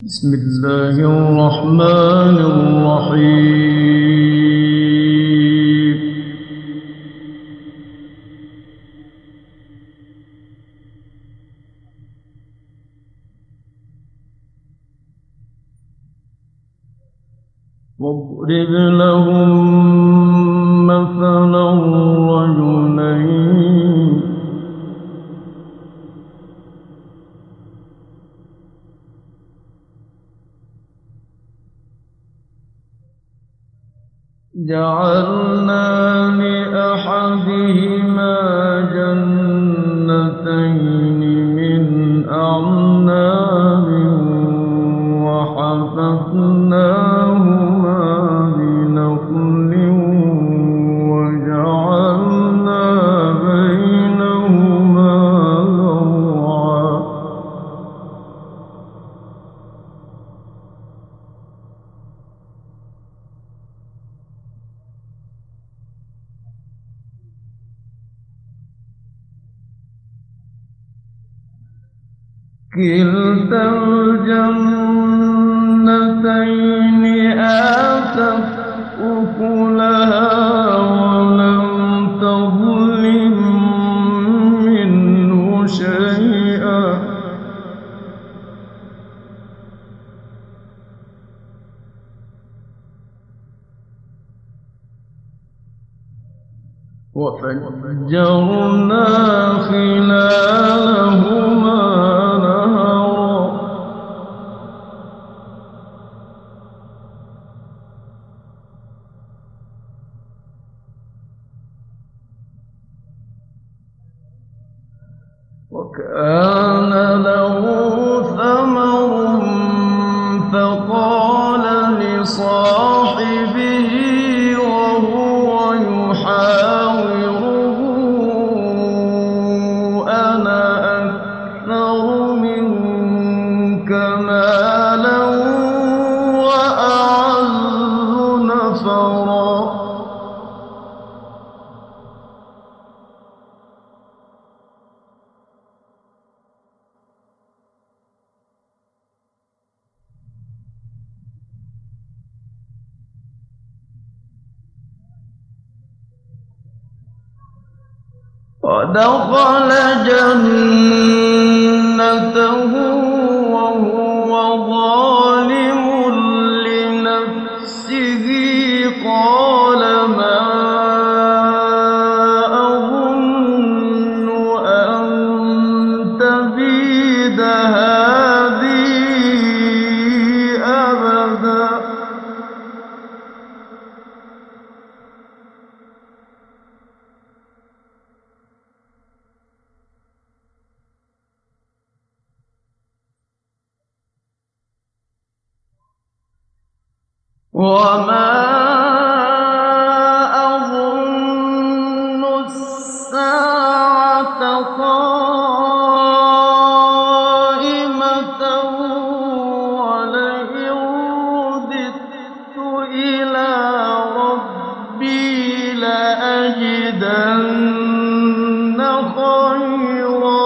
بسم الله الرحمن الرحيم. واضرب لهم مثلا رجلين جعلنا لأحدهما جنتين من أعناب وحففناهما بنخل وجعلنا بينهما زرعا. كلتا الجنتين آتت أكلها ولم تظلم منه شيئا وفجرنا خلالهما نهرا. وكان له ثمر فقال لصاحبه وهو يحاوره أنا أكثر منك مالا وأعز نفرا. ودخل جنته وهو ظالم لنفسه قال ما أظن أن تبيد هذه أبدا. وما أظن الساعة قائمة ولئن رددت إلى ربي لأجدن خيرا.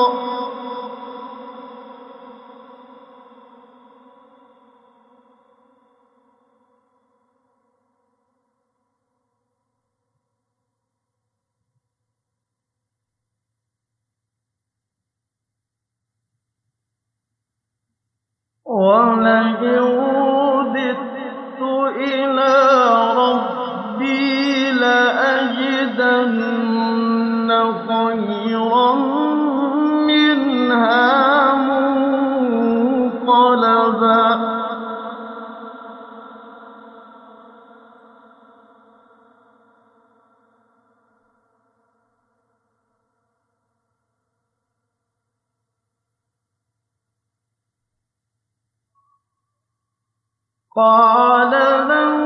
ولئن رددت إلى ربي لأجدن خيرا منها منقلبا. قال له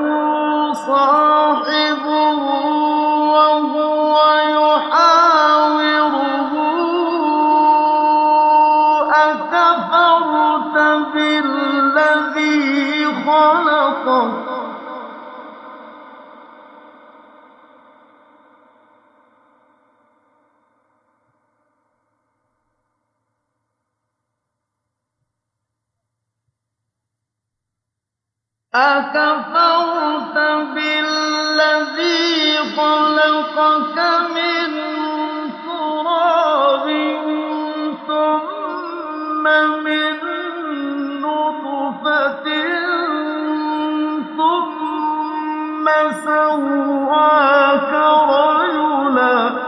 صاحبه وهو يحاوره أكفرت بالذي خلقك أَكَفَرْتَ بِالَّذِي خَلَقَكَ مِن تُرَابٍ ثُمَّ مِن نُّطْفَةٍ ثُمَّ سَوَّاكَ رَجُلًا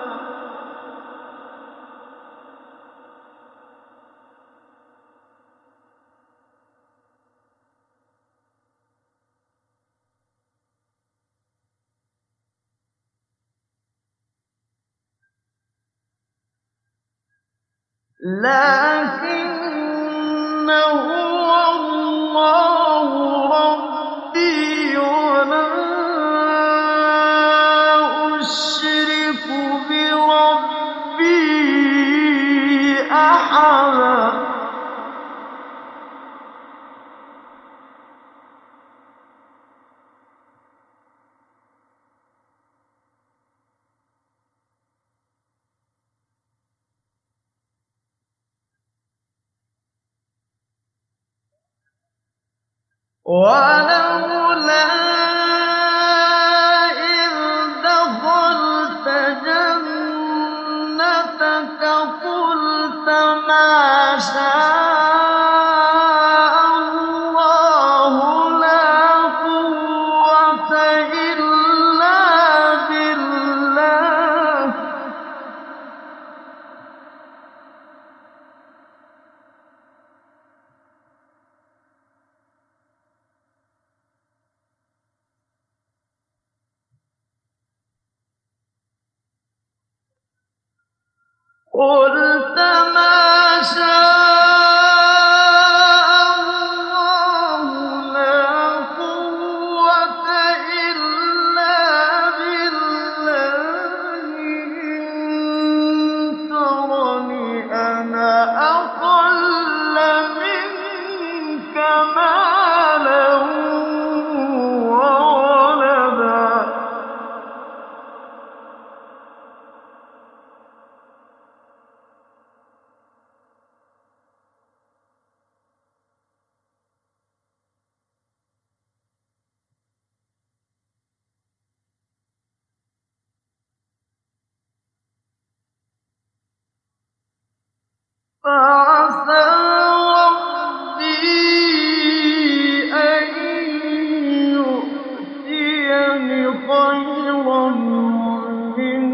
لكن هو الله ربي ولا أشرك بربي أحدا ولولا إذ دخلت جنتك قلت ما شاء الله لا قوة إلا بالله قلت ما شاء الله لا قوة إلا بالله إن ترني أنا أقل منك مالا وولدا فَعَسَىٰ رَبِّي أَن يُؤْتِيَنِ خَيْرًا مِّن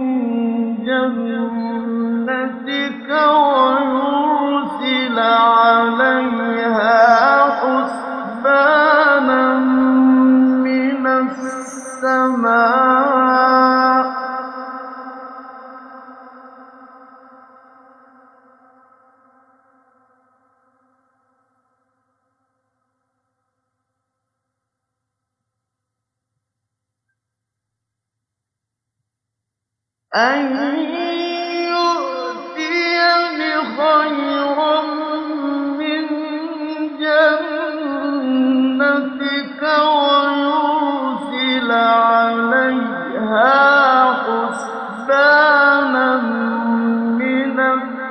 جَنَّتِكَ وَيُرْسِلَ عَلَيْهَا حُسْبَانًا مِّنَ السَّمَاءِ أن يؤتينِ خيرا من جنتك ويرسل عليها حسبانا من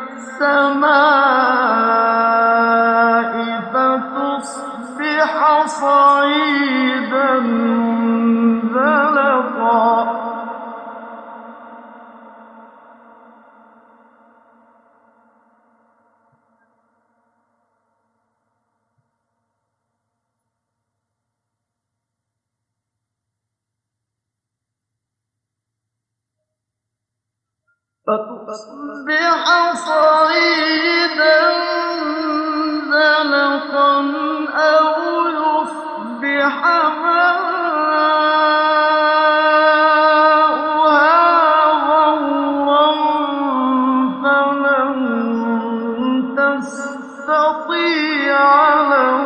السماء فتصبح صعيدا زلقا فتصبح صعيدا زلقا أو يصبح ماؤها غورا فلن تستطيع له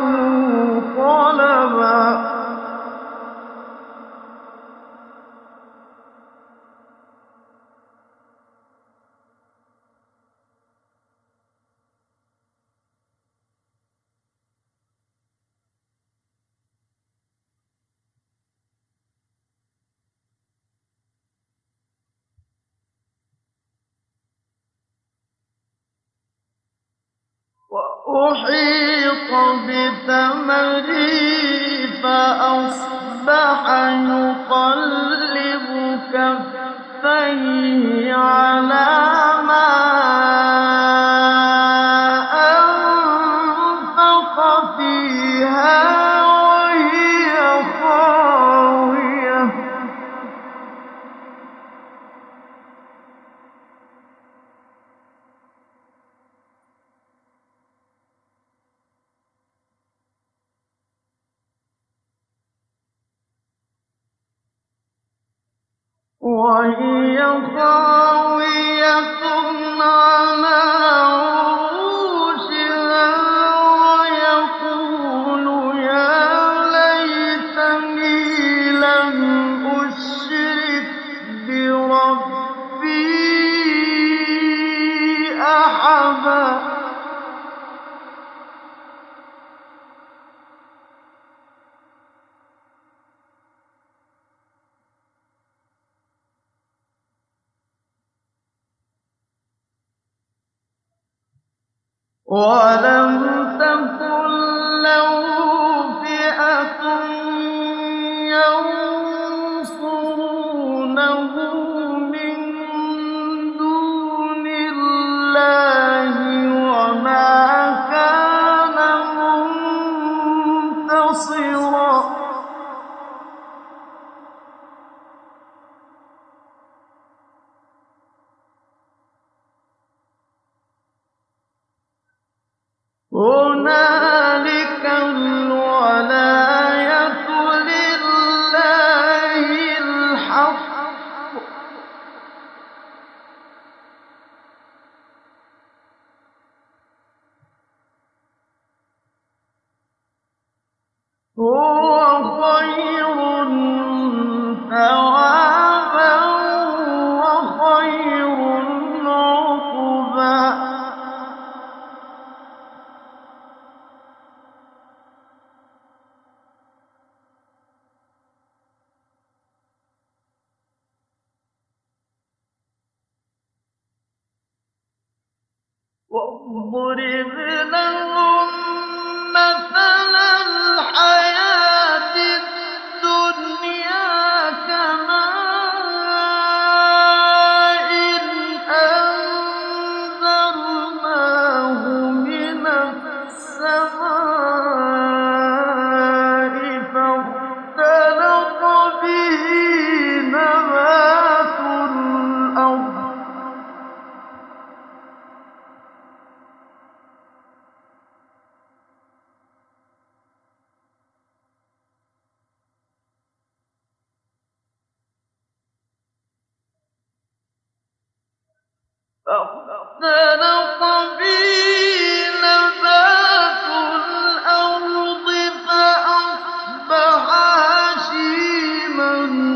طلبا أحيط بثمره فأصبح يقلب كفيه على ما أنفق فيها وهي خاوية. وهي خاوية على عروشها ويقول يا ليتني لم أشرك بربي أحدا. وَلَمْ تَكُن لَّهُ فِئَةٌ يَنصُرُونَهُ مِن دُونِ اللَّهِ وَمَا كَانَ مُنتَصِرًا. هُنَالِكَ الْوَلَايَةُ لِلَّهِ الْحَقِّ ۚ هُوَ خَيْرٌ ثَوَابًا وَخَيْرٌ عُقْبًا. واضرب لهم مثل الحياة الدنيا كماء أنزلناه من السماء فاختلط به نبات الأرض فاختلط به نبات الأرض فأصبح هشيما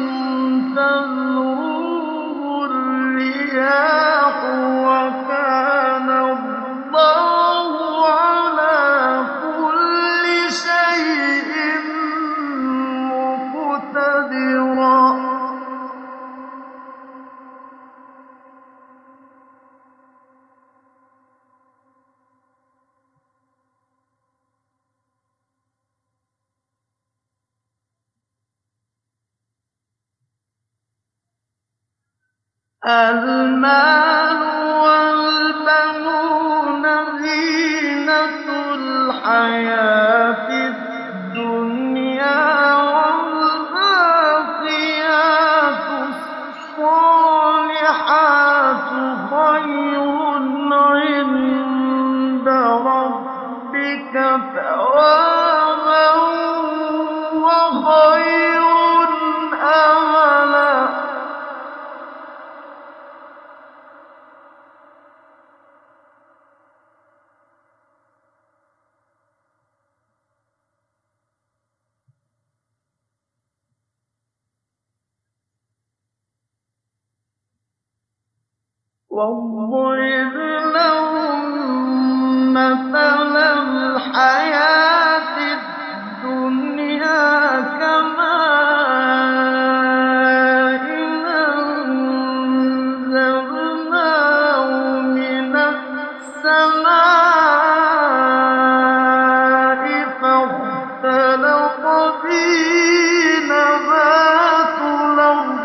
تذروه الرياح وكان الله على كل شيء مقتدرا. المال والبنون زينة الحياة الدنيا والباقيات الصالحات خير عند ربك ثوابا وخير أملا. واضرب لهم مثل الحياة الدنيا كماء أنزلناه من السماء فاختلط به نبات الأرض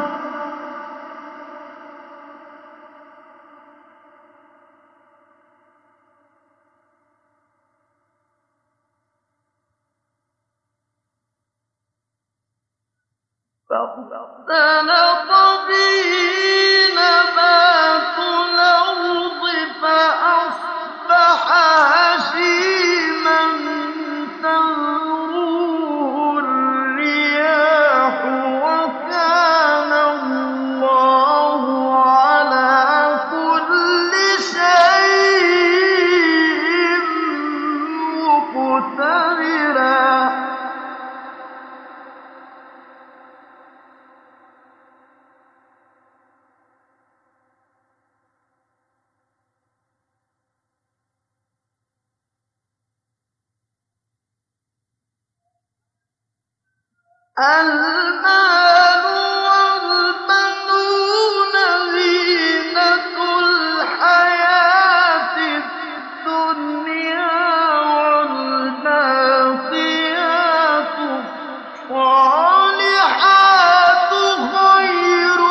فأصبح هشيما تذروه الرياح وكان الله على كل شيء مقتدرا المال والبنون زينة الحياة الدنيا والباقيات الصالحات خير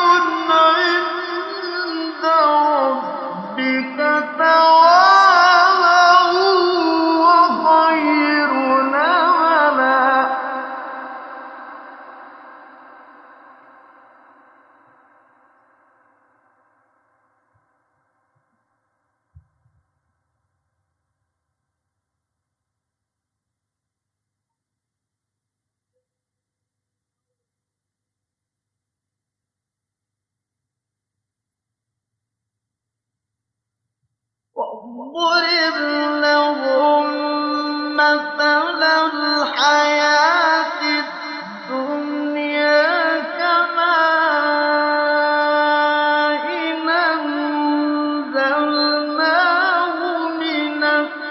عند ربك ثوابا وخير نملا واضرب لهم مثل الحياة الدنيا كماء أنزلناه من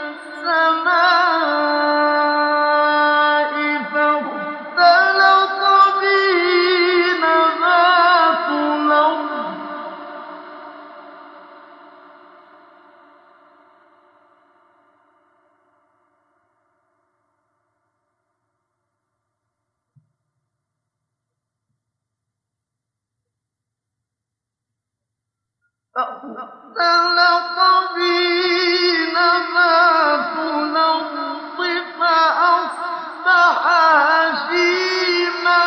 السماء فاختلط به نبات الأرض فأصبح هشيما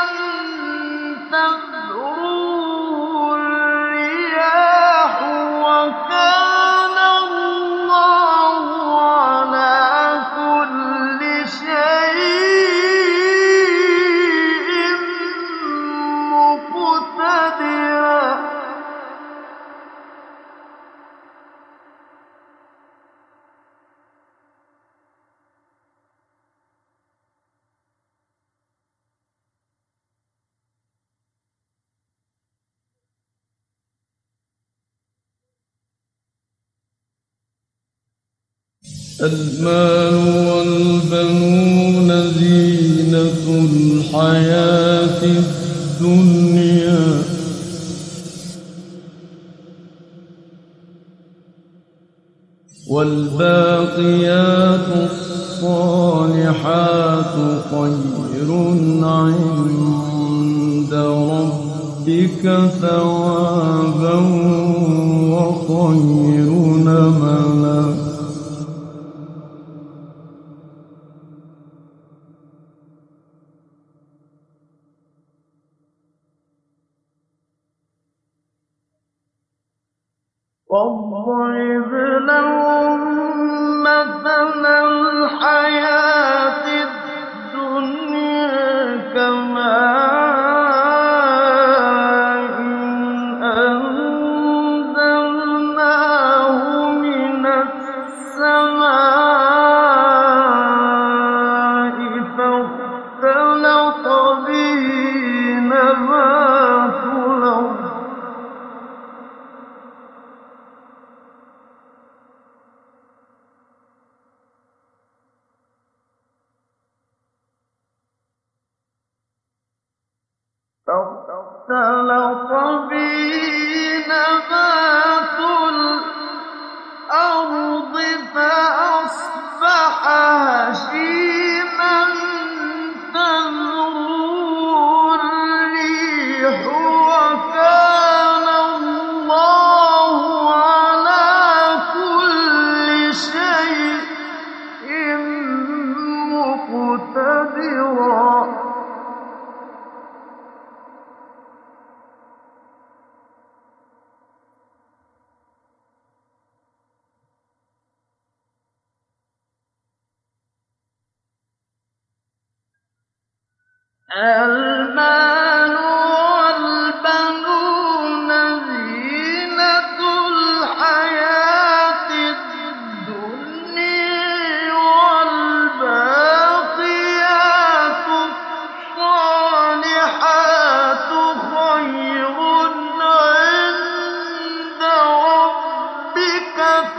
تذروه الرياح وكان الله على كل شيء مقتدرا المال والبنون زينة الحياة الدنيا والباقيات الصالحات خير عند ربك ثوابا وخير نملا واضرب لهم مثل الحياة الدنيا كماء أنزلناه من السماء فاختلط به نبات الأرض فاختلط به نبات الأرض فأصبح هشيما نذيرا المال والبنون زينة الحياة الدنيا والباقيات الصالحات خير عند ربك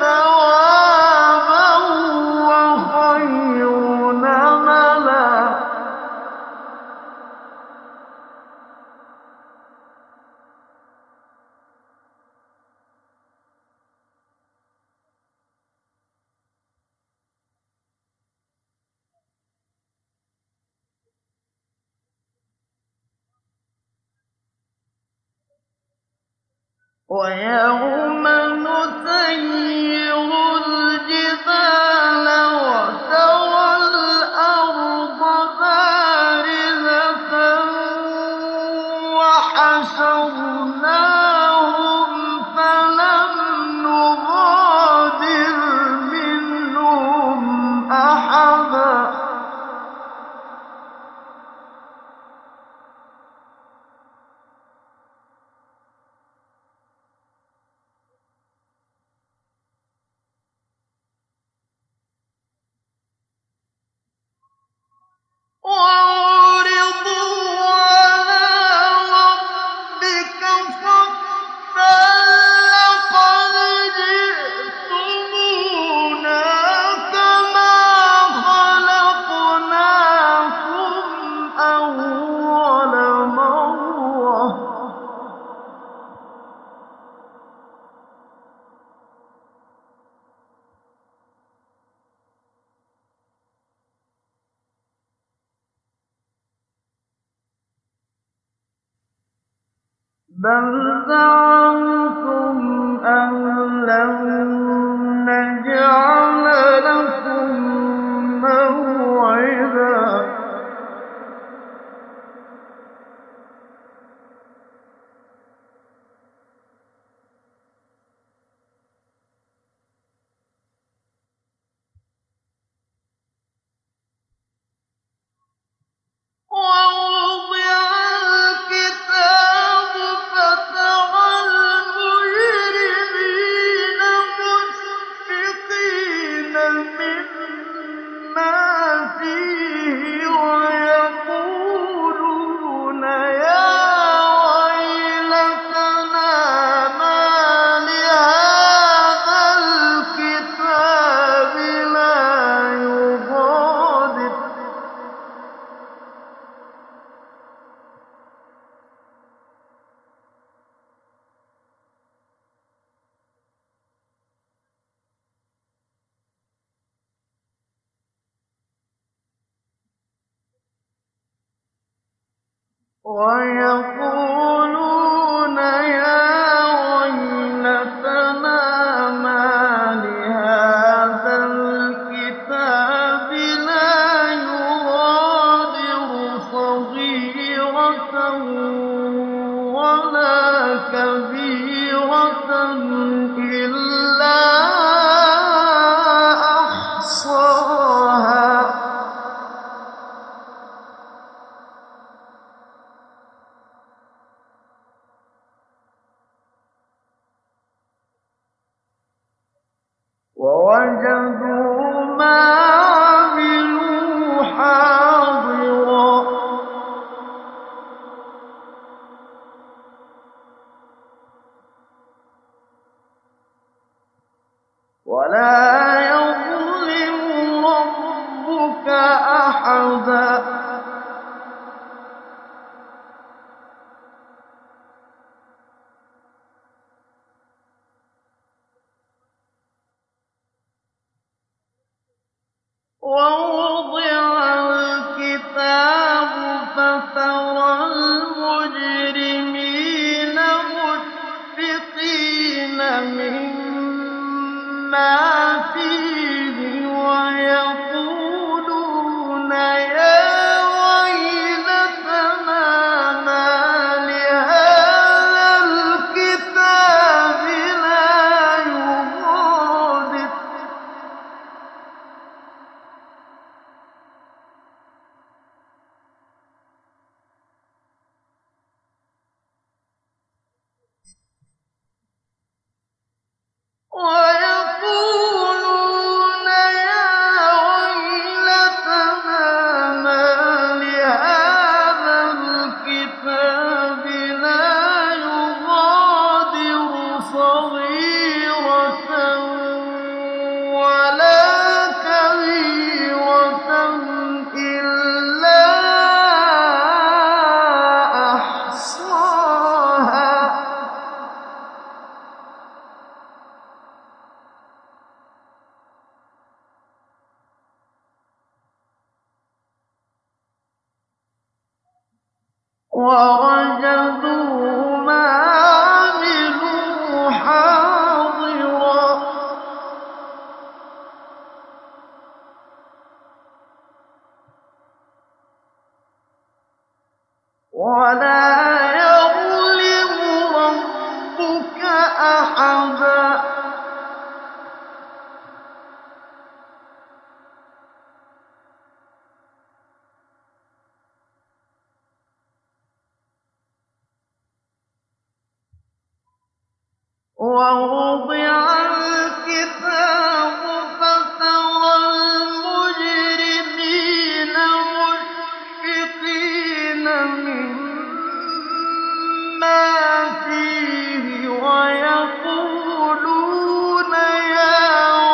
ثوابا وخير نملا ويوم نسير الجبال وترى الأرض بارزة وحشرناهم فلم نغادر منهم أحدا وعرضوا على ربك صفا لقد جئتمونا كما خلقناكم أول مرة بل زعمتم أن لن نجعل لكم موعدا ووضع الكتاب فترى المجرمين مشفقين مما فيه ويقولون يا ويلتنا ما لهذا الكتاب لا يغادر ويقولون يا ويلتنا ما لهذا الكتاب لا يغادر صغيرة ولا كبيرة إلا أحصاها ووجدوا ما عملوا حاضرا ولا يظلم ربك أحدا ووضع الكتاب فترى المجرمين مشفقين مما فيه ويقولون يا ويقولون يا ويلتنا ما لهذا الكتاب لا يغادر صغيرة ولا كبيرة إلا أحصاها ووجدوا ما عملوا حاضرا ولا يظلم ربك أحدا ووضع الكتاب فترى المجرمين مشفقين مما فيه ويقولون يا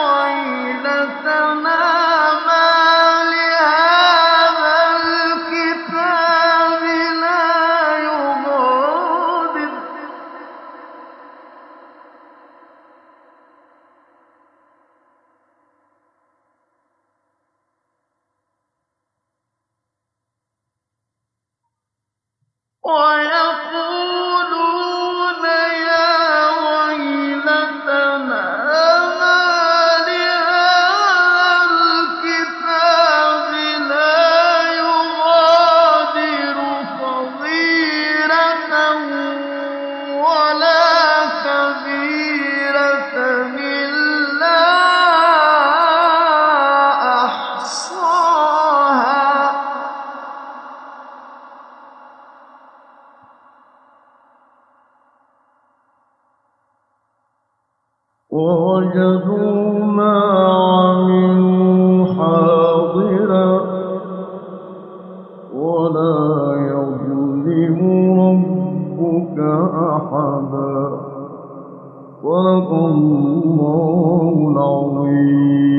ويلتنا ما لهذا الكتاب لا يغادر ويقولون يا ويلتنا ما لهذا الكتاب لا يغادر صغيرة ولا كبيرة إلا أحصاها ووجدوا ما عملوا حاضرا ولا يظلم ربك أحدا صدق الله العظيم